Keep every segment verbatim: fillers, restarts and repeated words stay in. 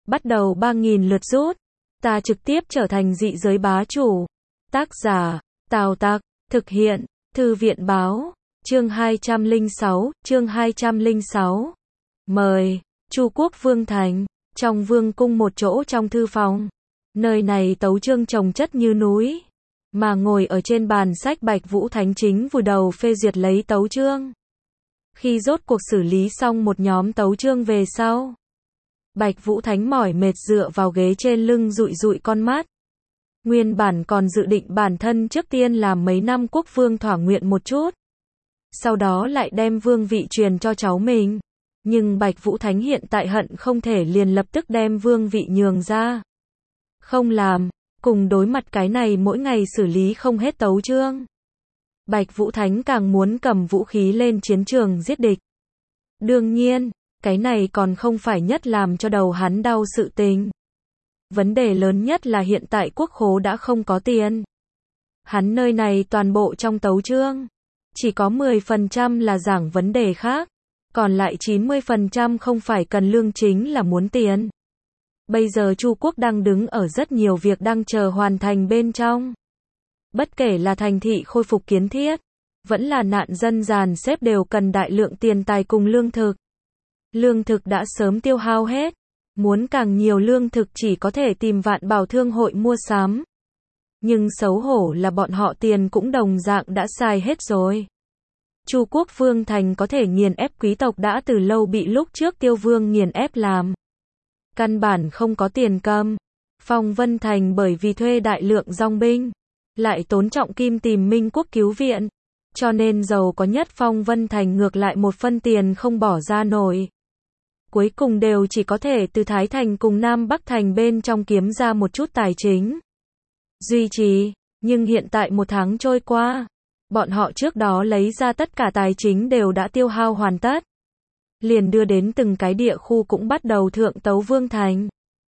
bắt đầu ba nghìn lượt rút. Ta trực tiếp trở thành dị giới bá chủ. Tác giả, Tào Tặc, thực hiện, Thư viện báo, chương hai trăm lẻ sáu, chương hai trăm lẻ sáu. Mời, Chu Quốc Vương Thành, trong vương cung một chỗ trong thư phòng. Nơi này tấu chương chồng chất như núi, mà ngồi ở trên bàn sách Bạch Vũ Thánh chính vùi đầu phê duyệt lấy tấu chương. Khi rốt cuộc xử lý xong một nhóm tấu chương về sau, Bạch Vũ Thánh mỏi mệt dựa vào ghế trên lưng dụi dụi con mắt. Nguyên bản còn dự định bản thân trước tiên làm mấy năm quốc vương thỏa nguyện một chút, sau đó lại đem vương vị truyền cho cháu mình. Nhưng Bạch Vũ Thánh hiện tại hận không thể liền lập tức đem vương vị nhường ra. Không làm, cùng đối mặt cái này mỗi ngày xử lý không hết tấu chương. Bạch Vũ Thánh càng muốn cầm vũ khí lên chiến trường giết địch. Đương nhiên, cái này còn không phải nhất làm cho đầu hắn đau sự tình. Vấn đề lớn nhất là hiện tại quốc khố đã không có tiền. Hắn nơi này toàn bộ trong tấu chương, chỉ có mười phần trăm là giảng vấn đề khác, còn lại chín mươi phần trăm không phải cần lương chính là muốn tiền. Bây giờ Chu Quốc đang đứng ở rất nhiều việc đang chờ hoàn thành bên trong. Bất kể là thành thị khôi phục kiến thiết, vẫn là nạn dân dàn xếp đều cần đại lượng tiền tài cùng lương thực. Lương thực đã sớm tiêu hao hết, muốn càng nhiều lương thực chỉ có thể tìm Vạn Bảo Thương hội mua sắm. Nhưng xấu hổ là bọn họ tiền cũng đồng dạng đã xài hết rồi. Chu Quốc Vương Thành có thể nghiền ép quý tộc đã từ lâu bị lúc trước Tiêu Vương nghiền ép làm. Căn bản không có tiền cầm. Phong Vân Thành bởi vì thuê đại lượng dòng binh, lại tốn trọng kim tìm Minh Quốc cứu viện, cho nên giàu có nhất Phong Vân Thành ngược lại một phân tiền không bỏ ra nổi. Cuối cùng đều chỉ có thể từ Thái Thành cùng Nam Bắc Thành bên trong kiếm ra một chút tài chính duy trì, nhưng hiện tại một tháng trôi qua, bọn họ trước đó lấy ra tất cả tài chính đều đã tiêu hao hoàn tất. Liền đưa đến từng cái địa khu cũng bắt đầu thượng tấu Vương Thành.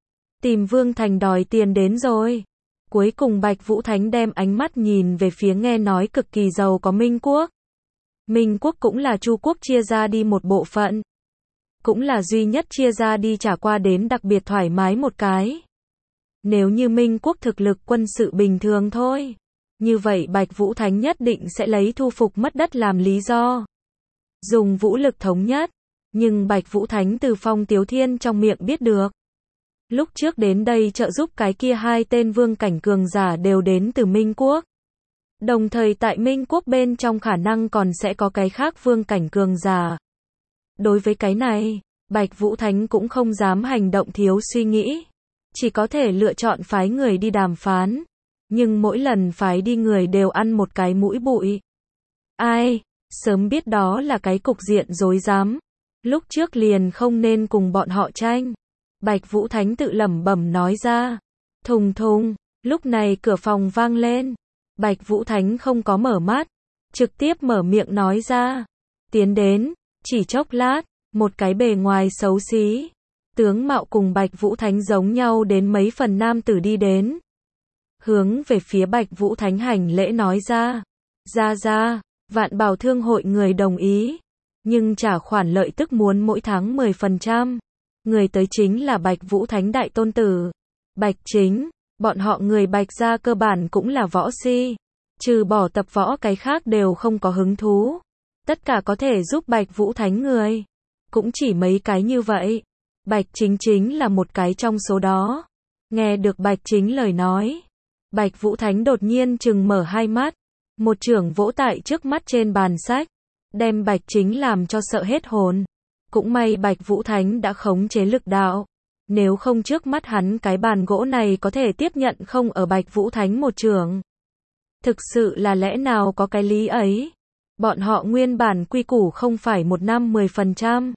Tìm Vương Thành đòi tiền đến rồi. Cuối cùng Bạch Vũ Thánh đem ánh mắt nhìn về phía nghe nói cực kỳ giàu có Minh Quốc. Minh Quốc cũng là Chu Quốc chia ra đi một bộ phận. Cũng là duy nhất chia ra đi trả qua đến đặc biệt thoải mái một cái. Nếu như Minh Quốc thực lực quân sự bình thường thôi, như vậy Bạch Vũ Thánh nhất định sẽ lấy thu phục mất đất làm lý do, dùng vũ lực thống nhất. Nhưng Bạch Vũ Thánh từ Phong Tiếu Thiên trong miệng biết được, lúc trước đến đây trợ giúp cái kia hai tên vương cảnh cường giả đều đến từ Minh Quốc. Đồng thời tại Minh Quốc bên trong khả năng còn sẽ có cái khác vương cảnh cường giả. Đối với cái này, Bạch Vũ Thánh cũng không dám hành động thiếu suy nghĩ, chỉ có thể lựa chọn phái người đi đàm phán. Nhưng mỗi lần phái đi người đều ăn một cái mũi bụi. Ai, sớm biết đó là cái cục diện rối rắm, lúc trước liền không nên cùng bọn họ tranh. Bạch Vũ Thánh tự lẩm bẩm nói ra. Thùng thùng, lúc này cửa phòng vang lên. Bạch Vũ Thánh không có mở mắt, trực tiếp mở miệng nói ra. Tiến đến, chỉ chốc lát, một cái bề ngoài xấu xí, tướng mạo cùng Bạch Vũ Thánh giống nhau đến mấy phần nam tử đi đến. Hướng về phía Bạch Vũ Thánh hành lễ nói ra. Ra ra, Vạn Bảo Thương hội người đồng ý, nhưng trả khoản lợi tức muốn mỗi tháng mười phần trăm. Người tới chính là Bạch Vũ Thánh đại tôn tử, Bạch Chính. Bọn họ người Bạch gia cơ bản cũng là võ si, trừ bỏ tập võ cái khác đều không có hứng thú. Tất cả có thể giúp Bạch Vũ Thánh người, cũng chỉ mấy cái như vậy. Bạch Chính chính là một cái trong số đó. Nghe được Bạch Chính lời nói, Bạch Vũ Thánh đột nhiên trừng mở hai mắt, một chưởng vỗ tại trước mắt trên bàn sách, đem Bạch Chính làm cho sợ hết hồn. Cũng may Bạch Vũ Thánh đã khống chế lực đạo, nếu không trước mắt hắn cái bàn gỗ này có thể tiếp nhận không ở Bạch Vũ Thánh một chưởng. Thực sự là lẽ nào có cái lý ấy. Bọn họ nguyên bản quy củ không phải một năm mười phần trăm.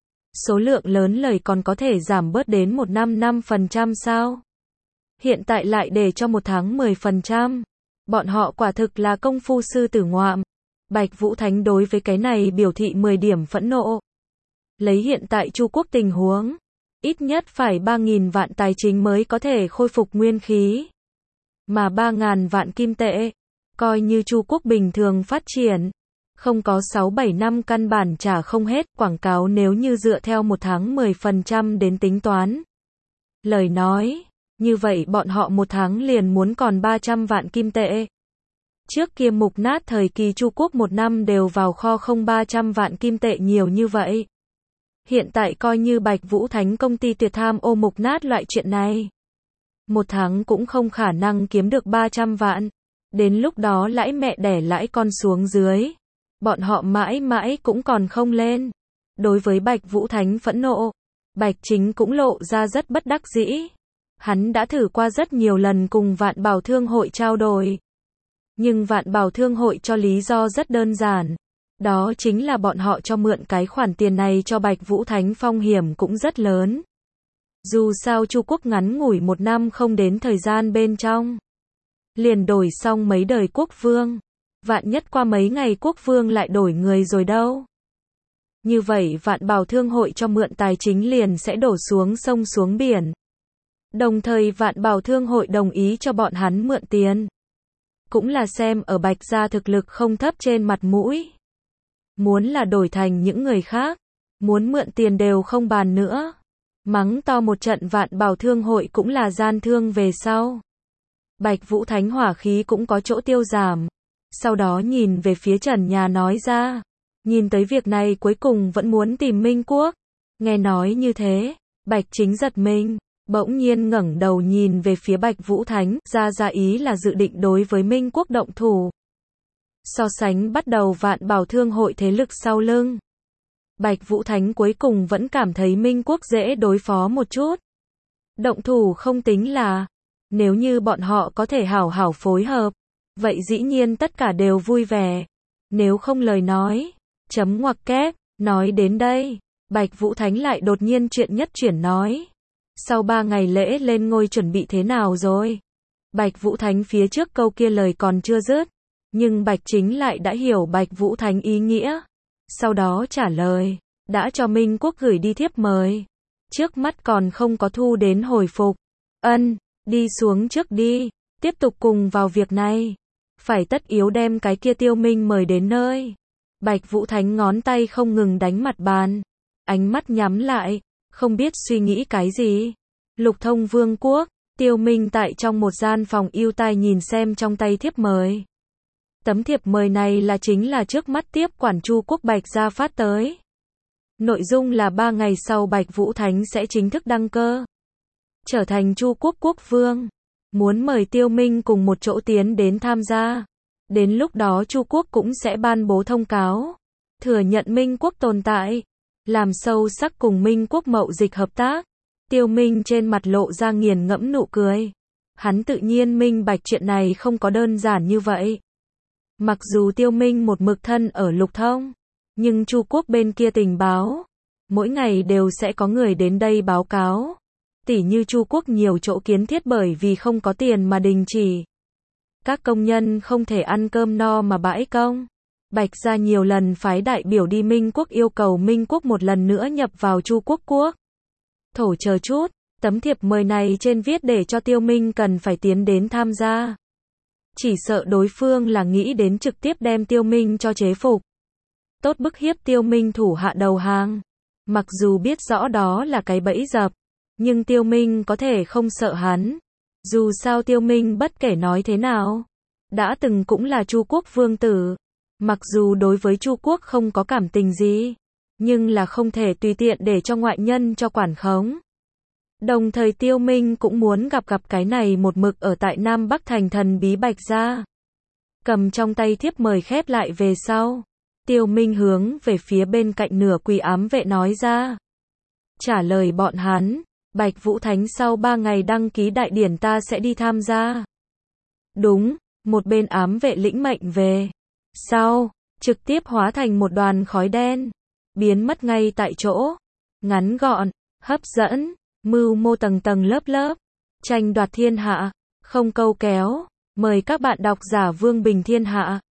Số lượng lớn lời còn có thể giảm bớt đến một năm năm phần trăm sao? Hiện tại lại để cho một tháng mười phần trăm. Bọn họ quả thực là công phu sư tử ngoạm. Bạch Vũ Thánh đối với cái này biểu thị mười điểm phẫn nộ. Lấy hiện tại Chu Quốc tình huống, ít nhất phải ba nghìn vạn tài chính mới có thể khôi phục nguyên khí. Mà ba nghìn vạn kim tệ, coi như Chu Quốc bình thường phát triển, không có sáu bảy năm căn bản trả không hết. Quảng cáo nếu như dựa theo một tháng mười phần trăm đến tính toán, lời nói. Như vậy bọn họ một tháng liền muốn còn ba trăm vạn kim tệ. Trước kia mục nát thời kỳ Chu Quốc một năm đều vào kho không ba trăm vạn kim tệ nhiều như vậy. Hiện tại coi như Bạch Vũ Thánh công ty tuyệt tham ô mục nát loại chuyện này. Một tháng cũng không khả năng kiếm được ba trăm vạn. Đến lúc đó lãi mẹ đẻ lãi con xuống dưới. Bọn họ mãi mãi cũng còn không lên. Đối với Bạch Vũ Thánh phẫn nộ, Bạch Chính cũng lộ ra rất bất đắc dĩ. Hắn đã thử qua rất nhiều lần cùng Vạn Bảo Thương hội trao đổi. Nhưng Vạn Bảo Thương hội cho lý do rất đơn giản. Đó chính là bọn họ cho mượn cái khoản tiền này cho Bạch Vũ Thánh phong hiểm cũng rất lớn. Dù sao Chu Quốc ngắn ngủi một năm không đến thời gian bên trong. Liền đổi xong mấy đời quốc vương. Vạn nhất qua mấy ngày quốc vương lại đổi người rồi đâu. Như vậy Vạn Bảo Thương hội cho mượn tài chính liền sẽ đổ xuống sông xuống biển. Đồng thời Vạn Bảo Thương hội đồng ý cho bọn hắn mượn tiền. Cũng là xem ở Bạch gia thực lực không thấp trên mặt mũi. Muốn là đổi thành những người khác, muốn mượn tiền đều không bàn nữa. Mắng to một trận Vạn Bảo Thương hội cũng là gian thương về sau. Bạch Vũ Thánh hỏa khí cũng có chỗ tiêu giảm. Sau đó nhìn về phía trần nhà nói ra. Nhìn tới việc này cuối cùng vẫn muốn tìm Minh Quốc. Nghe nói như thế, Bạch Chính giật mình. Bỗng nhiên ngẩng đầu nhìn về phía Bạch Vũ Thánh, ra ra ý là dự định đối với Minh Quốc động thủ. So sánh bắt đầu Vạn Bảo Thương hội thế lực sau lưng. Bạch Vũ Thánh cuối cùng vẫn cảm thấy Minh Quốc dễ đối phó một chút. Động thủ không tính là, nếu như bọn họ có thể hảo hảo phối hợp, vậy dĩ nhiên tất cả đều vui vẻ. Nếu không lời nói, chấm ngoặc kép, nói đến đây, Bạch Vũ Thánh lại đột nhiên chuyện nhất chuyển nói. Sau ba ngày lễ lên ngôi chuẩn bị thế nào rồi? Bạch Vũ Thánh phía trước câu kia lời còn chưa dứt, nhưng Bạch Chính lại đã hiểu Bạch Vũ Thánh ý nghĩa. Sau đó trả lời, đã cho Minh Quốc gửi đi thiếp mời. Trước mắt còn không có thu đến hồi phục. Ân, đi xuống trước đi, tiếp tục cùng vào việc này. Phải tất yếu đem cái kia Tiêu Minh mời đến nơi. Bạch Vũ Thánh ngón tay không ngừng đánh mặt bàn. Ánh mắt nhắm lại, không biết suy nghĩ cái gì. Lục Thông Vương quốc, Tiêu Minh tại trong một gian phòng ưu tai nhìn xem trong tay thiếp mời. Tấm thiệp mời này là chính là trước mắt tiếp quản Chu Quốc Bạch gia phát tới. Nội dung là ba ngày sau Bạch Vũ Thánh sẽ chính thức đăng cơ, trở thành Chu Quốc quốc vương. Muốn mời Tiêu Minh cùng một chỗ tiến đến tham gia. Đến lúc đó Chu Quốc cũng sẽ ban bố thông cáo, thừa nhận Minh Quốc tồn tại, làm sâu sắc cùng Minh Quốc mậu dịch hợp tác. Tiêu Minh trên mặt lộ ra nghiền ngẫm nụ cười. Hắn tự nhiên minh bạch chuyện này không có đơn giản như vậy. Mặc dù Tiêu Minh một mực thân ở Lục Thông, nhưng Chu Quốc bên kia tình báo, mỗi ngày đều sẽ có người đến đây báo cáo. Tỉ như Chu Quốc nhiều chỗ kiến thiết bởi vì không có tiền mà đình chỉ. Các công nhân không thể ăn cơm no mà bãi công. Bạch gia nhiều lần phái đại biểu đi Minh Quốc yêu cầu Minh Quốc một lần nữa nhập vào Chu Quốc quốc. Thổ chờ chút, tấm thiệp mời này trên viết để cho Tiêu Minh cần phải tiến đến tham gia. Chỉ sợ đối phương là nghĩ đến trực tiếp đem Tiêu Minh cho chế phục. Tốt bức hiếp Tiêu Minh thủ hạ đầu hàng. Mặc dù biết rõ đó là cái bẫy dập, nhưng Tiêu Minh có thể không sợ hắn. Dù sao Tiêu Minh bất kể nói thế nào, đã từng cũng là Chu Quốc vương tử. Mặc dù đối với Chu Quốc không có cảm tình gì, nhưng là không thể tùy tiện để cho ngoại nhân cho quản khống. Đồng thời Tiêu Minh cũng muốn gặp gặp cái này một mực ở tại Nam Bắc thành thần bí Bạch gia. Cầm trong tay thiếp mời khép lại về sau, Tiêu Minh hướng về phía bên cạnh nửa quỳ ám vệ nói ra. Trả lời bọn hắn, Bạch Vũ Thánh sau ba ngày đăng ký đại điển ta sẽ đi tham gia. Đúng, một bên ám vệ lĩnh mệnh về. Sau, trực tiếp hóa thành một đoàn khói đen, biến mất ngay tại chỗ. Ngắn gọn, hấp dẫn, mưu mô tầng tầng lớp lớp, tranh đoạt thiên hạ, không câu kéo. Mời các bạn đọc giả Vương Bình Thiên Hạ.